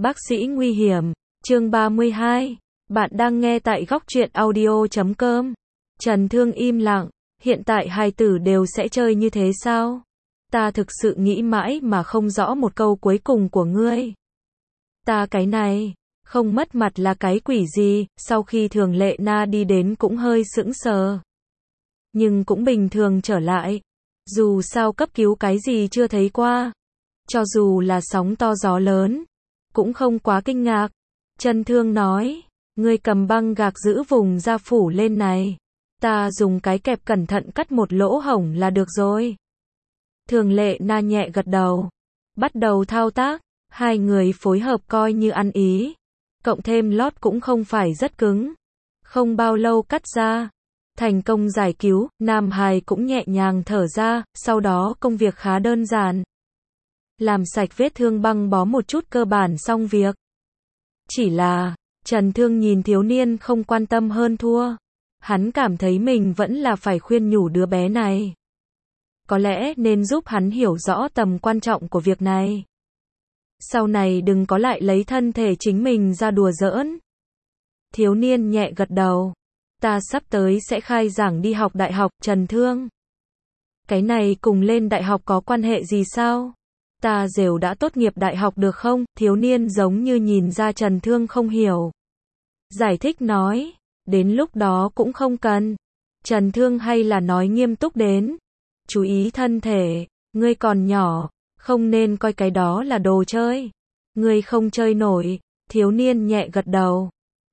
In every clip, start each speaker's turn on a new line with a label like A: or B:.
A: Bác sĩ nguy hiểm, chương 32. Bạn đang nghe tại góc truyện audio.com. Trần Thương im lặng, hiện tại hai tử đều sẽ chơi như thế sao? Ta thực sự nghĩ mãi mà không rõ một câu cuối cùng của ngươi. Ta cái này, không mất mặt là cái quỷ gì, sau khi Thường Lệ Na đi đến cũng hơi sững sờ. Nhưng cũng bình thường trở lại. Dù sao cấp cứu cái gì chưa thấy qua. Cho dù là sóng to gió lớn, cũng không quá kinh ngạc. Trần Thương nói, ngươi cầm băng gạc giữ vùng da phủ lên này. Ta dùng cái kẹp cẩn thận cắt một lỗ hổng là được rồi. Thường Lệ Na nhẹ gật đầu. Bắt đầu thao tác, hai người phối hợp coi như ăn ý. Cộng thêm lót cũng không phải rất cứng. Không bao lâu cắt ra. Thành công giải cứu, Nam Hải cũng nhẹ nhàng thở ra, sau đó công việc khá đơn giản. Làm sạch vết thương băng bó một chút cơ bản xong việc. Chỉ là, Trần Thương nhìn thiếu niên không quan tâm hơn thua. Hắn cảm thấy mình vẫn là phải khuyên nhủ đứa bé này. Có lẽ nên giúp hắn hiểu rõ tầm quan trọng của việc này. Sau này đừng có lại lấy thân thể chính mình ra đùa giỡn. Thiếu niên nhẹ gật đầu. Ta sắp tới sẽ khai giảng đi học đại học, Trần Thương. Cái này cùng lên đại học có quan hệ gì sao? Ta đều đã tốt nghiệp đại học được không? Thiếu niên giống như nhìn ra Trần Thương không hiểu. Giải thích nói, đến lúc đó cũng không cần. Trần Thương hay là nói nghiêm túc đến. Chú ý thân thể, ngươi còn nhỏ, không nên coi cái đó là đồ chơi. Ngươi không chơi nổi, thiếu niên nhẹ gật đầu.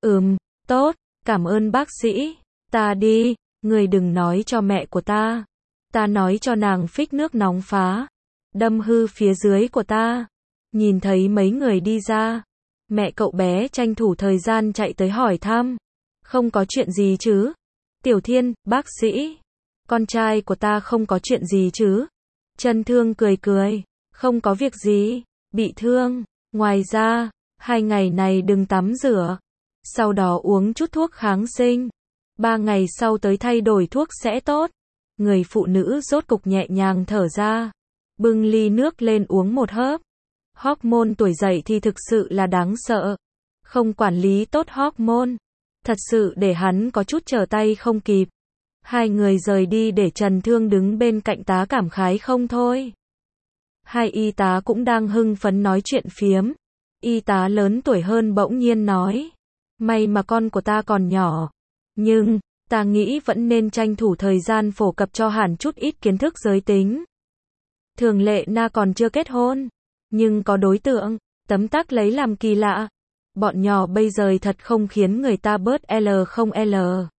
A: Tốt, cảm ơn bác sĩ. Ta đi, ngươi đừng nói cho mẹ của ta. Ta nói cho nàng phích nước nóng phá. Đâm hư phía dưới của ta. Nhìn thấy mấy người đi ra. Mẹ cậu bé tranh thủ thời gian chạy tới hỏi thăm. Không có chuyện gì chứ? Tiểu Thiên, bác sĩ. Con trai của ta không có chuyện gì chứ? Trần Thương cười cười. Không có việc gì. Bị thương. Ngoài ra, 2 ngày này đừng tắm rửa. Sau đó uống chút thuốc kháng sinh. 3 ngày sau tới thay đổi thuốc sẽ tốt. Người phụ nữ rốt cục nhẹ nhàng thở ra. Bưng ly nước lên uống một hớp. Hormone tuổi dậy thì thực sự là đáng sợ. Không quản lý tốt hormone. Thật sự để hắn có chút trở tay không kịp. Hai người rời đi để Trần Thương đứng bên cạnh tá cảm khái không thôi. Hai y tá cũng đang hưng phấn nói chuyện phiếm. Y tá lớn tuổi hơn bỗng nhiên nói. May mà con của ta còn nhỏ. Nhưng, ta nghĩ vẫn nên tranh thủ thời gian phổ cập cho hắn chút ít kiến thức giới tính. Thường Lệ Na còn chưa kết hôn. Nhưng có đối tượng, tấm tắc lấy làm kỳ lạ. Bọn nhỏ bây giờ thật không khiến người ta bớt L không L.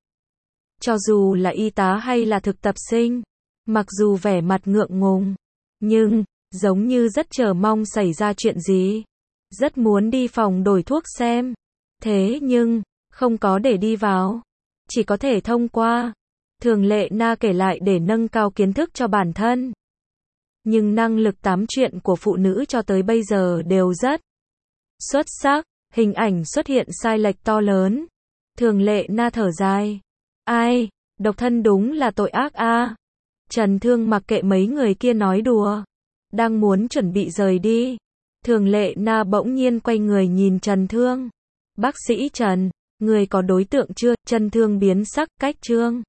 A: Cho dù là y tá hay là thực tập sinh. Mặc dù vẻ mặt ngượng ngùng. Nhưng, giống như rất chờ mong xảy ra chuyện gì. Rất muốn đi phòng đổi thuốc xem. Thế nhưng, không có để đi vào. Chỉ có thể thông qua. Thường Lệ Na kể lại để nâng cao kiến thức cho bản thân. Nhưng năng lực tám chuyện của phụ nữ cho tới bây giờ đều rất xuất sắc. Hình ảnh xuất hiện sai lệch to lớn. Thường Lệ Na thở dài. Ai, độc thân đúng là tội ác a. Trần Thương mặc kệ mấy người kia nói đùa. Đang muốn chuẩn bị rời đi. Thường Lệ Na bỗng nhiên quay người nhìn Trần Thương. Bác sĩ Trần, người có đối tượng chưa? Trần Thương biến sắc cách trương.